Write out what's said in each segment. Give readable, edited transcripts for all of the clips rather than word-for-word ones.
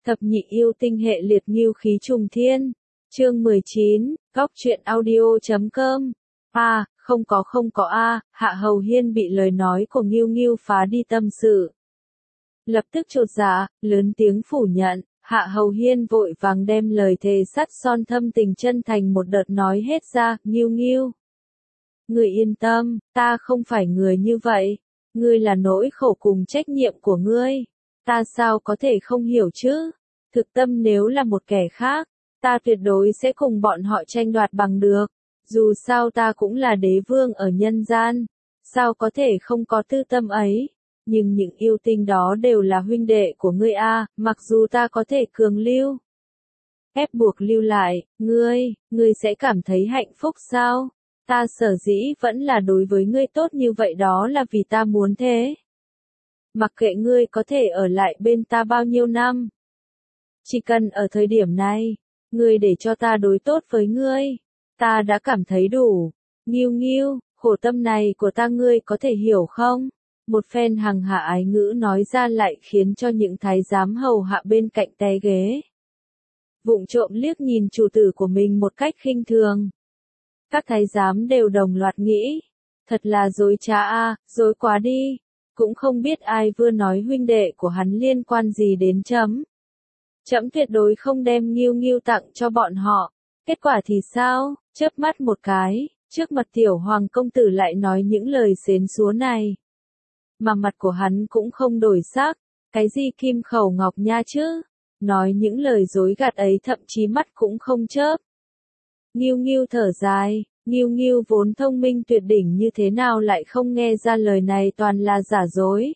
Thập nhị yêu tinh hệ liệt ngưu khí trùng thiên. Chương 19, góc truyện audio.com. Không có Hạ Hầu Hiên bị lời nói của Ngưu Ngưu phá đi tâm sự. Lập tức chột dạ, lớn tiếng phủ nhận, Hạ Hầu Hiên vội vàng đem lời thề sắt son thâm tình chân thành một đợt nói hết ra, Ngưu Ngưu. Ngươi yên tâm, ta không phải người như vậy, ngươi là nỗi khổ cùng trách nhiệm của ngươi. Ta sao có thể không hiểu chứ? Thực tâm nếu là một kẻ khác, ta tuyệt đối sẽ cùng bọn họ tranh đoạt bằng được. Dù sao ta cũng là đế vương ở nhân gian, sao có thể không có tư tâm ấy. Nhưng những yêu tinh đó đều là huynh đệ của ngươi a, mặc dù ta có thể cường lưu, ép buộc lưu lại, ngươi sẽ cảm thấy hạnh phúc sao? Ta sở dĩ vẫn là đối với ngươi tốt như vậy đó là vì ta muốn thế. Mặc kệ ngươi có thể ở lại bên ta bao nhiêu năm, chỉ cần ở thời điểm này, ngươi để cho ta đối tốt với ngươi, ta đã cảm thấy đủ. Ngưu Ngưu, khổ tâm này của ta ngươi có thể hiểu không? Một phen hằng hạ ái ngữ nói ra lại khiến cho những thái giám hầu hạ bên cạnh té ghế. Vụng trộm liếc nhìn chủ tử của mình một cách khinh thường. Các thái giám đều đồng loạt nghĩ, thật là dối trá a, dối quá đi, cũng không biết ai vừa nói huynh đệ của hắn liên quan gì đến chấm. Chấm tuyệt đối không đem Ngưu Ngưu tặng cho bọn họ. Kết quả thì sao? Chớp mắt một cái, trước mặt tiểu hoàng công tử lại nói những lời xến xúa này. Mà mặt của hắn cũng không đổi sắc, cái gì kim khẩu ngọc nha chứ? Nói những lời dối gạt ấy thậm chí mắt cũng không chớp. Ngưu Ngưu thở dài, Ngưu Ngưu vốn thông minh tuyệt đỉnh như thế nào lại không nghe ra lời này toàn là giả dối.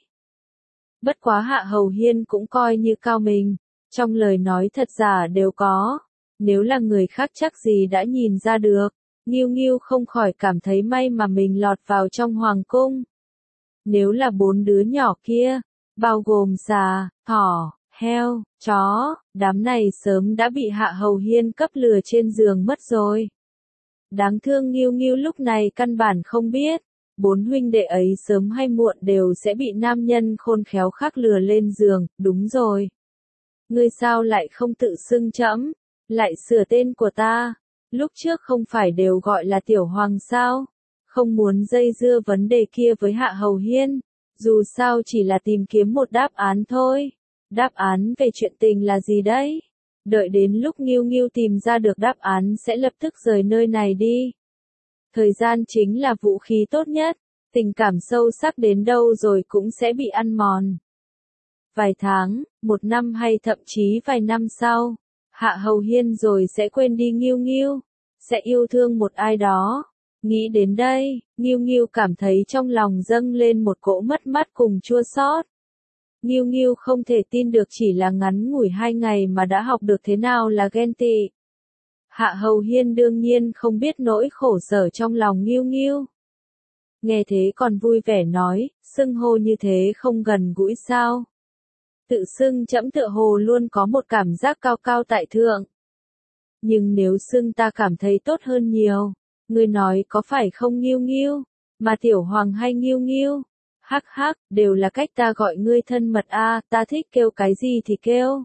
Bất quá Hạ Hầu Hiên cũng coi như cao mình, trong lời nói thật giả đều có. Nếu là người khác chắc gì đã nhìn ra được, Ngưu Ngưu không khỏi cảm thấy may mà mình lọt vào trong hoàng cung. Nếu là 4 đứa nhỏ kia, bao gồm già, thỏ, heo, chó, đám này sớm đã bị Hạ Hầu Hiên cấp lừa trên giường mất rồi. Đáng thương Ngưu Ngưu lúc này căn bản không biết, 4 huynh đệ ấy sớm hay muộn đều sẽ bị nam nhân khôn khéo khác lừa lên giường, đúng rồi. Ngươi sao lại không tự xưng trẫm, lại sửa tên của ta, lúc trước không phải đều gọi là Tiểu Hoàng sao? Không muốn dây dưa vấn đề kia với Hạ Hầu Hiên, dù sao chỉ là tìm kiếm một đáp án thôi. Đáp án về chuyện tình là gì đấy? Đợi đến lúc Ngưu Ngưu tìm ra được đáp án sẽ lập tức rời nơi này đi. Thời gian chính là vũ khí tốt nhất, tình cảm sâu sắc đến đâu rồi cũng sẽ bị ăn mòn. Vài tháng, 1 năm hay thậm chí vài năm sau, Hạ Hầu Hiên rồi sẽ quên đi Ngưu Ngưu, sẽ yêu thương một ai đó. Nghĩ đến đây, Ngưu Ngưu cảm thấy trong lòng dâng lên một cỗ mất mát cùng chua xót. Ngưu Ngưu không thể tin được chỉ là ngắn ngủi 2 ngày mà đã học được thế nào là ghen tị. Hạ Hầu Hiên đương nhiên không biết nỗi khổ sở trong lòng Ngưu Ngưu. Nghe thế còn vui vẻ nói, xưng hô như thế không gần gũi sao? Tự xưng trẫm tựa hồ luôn có một cảm giác cao cao tại thượng. Nhưng nếu xưng ta cảm thấy tốt hơn nhiều, ngươi nói có phải không Ngưu Ngưu, mà Tiểu Hoàng hay Ngưu Ngưu? Hắc hắc, đều là cách ta gọi ngươi thân mật a, ta thích kêu cái gì thì kêu.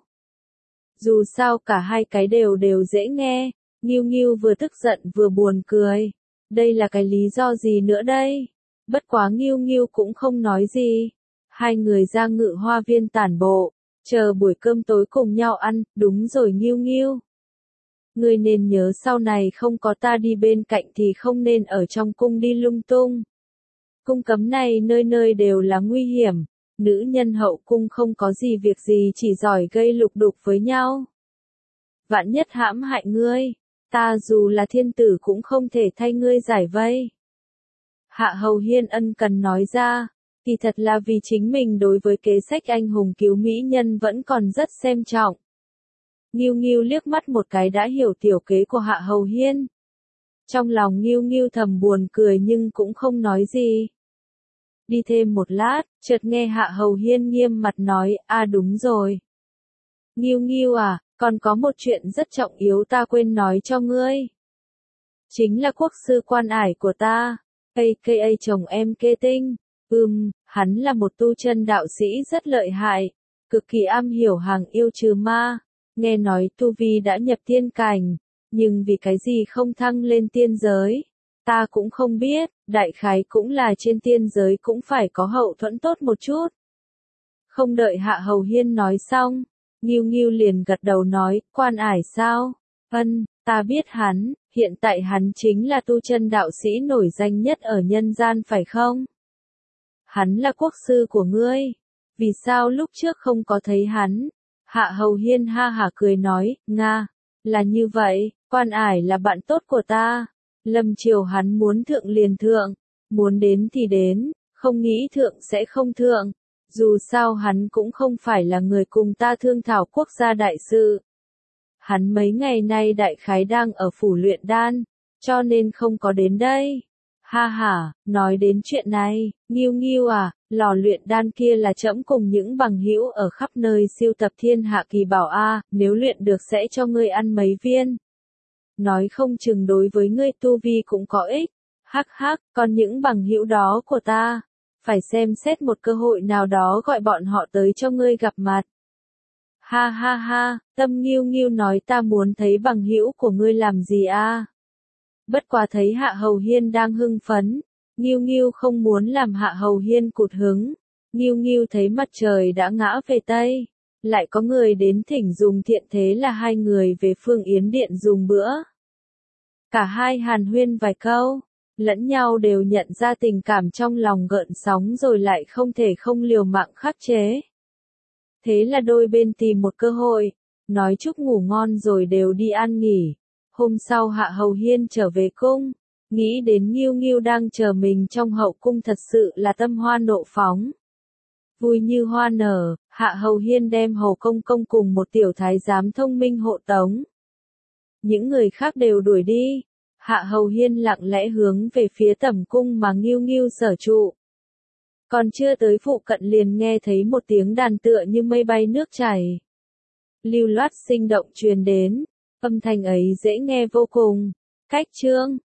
Dù sao cả hai cái đều dễ nghe, Ngưu Ngưu vừa tức giận vừa buồn cười. Đây là cái lý do gì nữa đây? Bất quá Ngưu Ngưu cũng không nói gì. Hai người ra Ngự Hoa Viên tản bộ, chờ buổi cơm tối cùng nhau ăn, đúng rồi Ngưu Ngưu. Ngươi nên nhớ sau này không có ta đi bên cạnh thì không nên ở trong cung đi lung tung. Cung cấm này nơi nơi đều là nguy hiểm, nữ nhân hậu cung không có gì việc gì chỉ giỏi gây lục đục với nhau. Vạn nhất hãm hại ngươi, ta dù là thiên tử cũng không thể thay ngươi giải vây. Hạ Hầu Hiên ân cần nói ra, thì thật là vì chính mình đối với kế sách anh hùng cứu mỹ nhân vẫn còn rất xem trọng. Ngưu Ngưu liếc mắt một cái đã hiểu tiểu kế của Hạ Hầu Hiên. Trong lòng Ngưu Ngưu thầm buồn cười nhưng cũng không nói gì. Đi thêm một lát, chợt nghe Hạ Hầu Hiên nghiêm mặt nói, đúng rồi. Ngưu Ngưu à, còn có một chuyện rất trọng yếu ta quên nói cho ngươi. Chính là quốc sư Quan Ải của ta, aka chồng em Kê Tinh. Hắn là một tu chân đạo sĩ rất lợi hại, cực kỳ am hiểu hàng yêu trừ ma, nghe nói tu vi đã nhập tiên cảnh, nhưng vì cái gì không thăng lên tiên giới, ta cũng không biết, đại khái cũng là trên tiên giới cũng phải có hậu thuẫn tốt một chút. Không đợi Hạ Hầu Hiên nói xong, Ngưu Ngưu liền gật đầu nói, Quan Ải sao? Ân, ta biết hắn, hiện tại hắn chính là tu chân đạo sĩ nổi danh nhất ở nhân gian phải không? Hắn là quốc sư của ngươi, vì sao lúc trước không có thấy hắn? Hạ Hầu Hiên ha hả cười nói, Nga, là như vậy, Quan Ải là bạn tốt của ta, lâm triều hắn muốn thượng liền thượng, muốn đến thì đến, không nghĩ thượng sẽ không thượng, dù sao hắn cũng không phải là người cùng ta thương thảo quốc gia đại sự. Hắn mấy ngày nay đại khái đang ở phủ luyện đan, cho nên không có đến đây. Ha ha, nói đến chuyện này, Ngưu Ngưu à, lò luyện đan kia là trẫm cùng những bằng hữu ở khắp nơi siêu tập thiên hạ kỳ bảo a, nếu luyện được sẽ cho ngươi ăn mấy viên. Nói không chừng đối với ngươi tu vi cũng có ích. Hắc hắc, còn những bằng hữu đó của ta, phải xem xét một cơ hội nào đó gọi bọn họ tới cho ngươi gặp mặt. Ha ha ha, Tâm Ngưu Ngưu nói ta muốn thấy bằng hữu của ngươi làm gì a? Bất quá thấy Hạ Hầu Hiên đang hưng phấn, Ngưu Ngưu không muốn làm Hạ Hầu Hiên cụt hứng. Ngưu Ngưu thấy mặt trời đã ngã về Tây, lại có người đến thỉnh dùng thiện, thế là hai người về Phương Yến Điện dùng bữa. Cả hai hàn huyên vài câu, lẫn nhau đều nhận ra tình cảm trong lòng gợn sóng rồi lại không thể không liều mạng khắc chế. Thế là đôi bên tìm một cơ hội, nói chúc ngủ ngon rồi đều đi ăn nghỉ. Hôm sau Hạ Hầu Hiên trở về cung, nghĩ đến Ngưu Ngưu đang chờ mình trong hậu cung thật sự là tâm hoa nộ phóng. Vui như hoa nở, Hạ Hầu Hiên đem Hầu Công Công cùng một tiểu thái giám thông minh hộ tống. Những người khác đều đuổi đi, Hạ Hầu Hiên lặng lẽ hướng về phía tẩm cung mà Ngưu Ngưu sở trụ. Còn chưa tới phụ cận liền nghe thấy một tiếng đàn tựa như mây bay nước chảy. Lưu loát sinh động truyền đến, âm thanh ấy dễ nghe vô cùng. Cách chương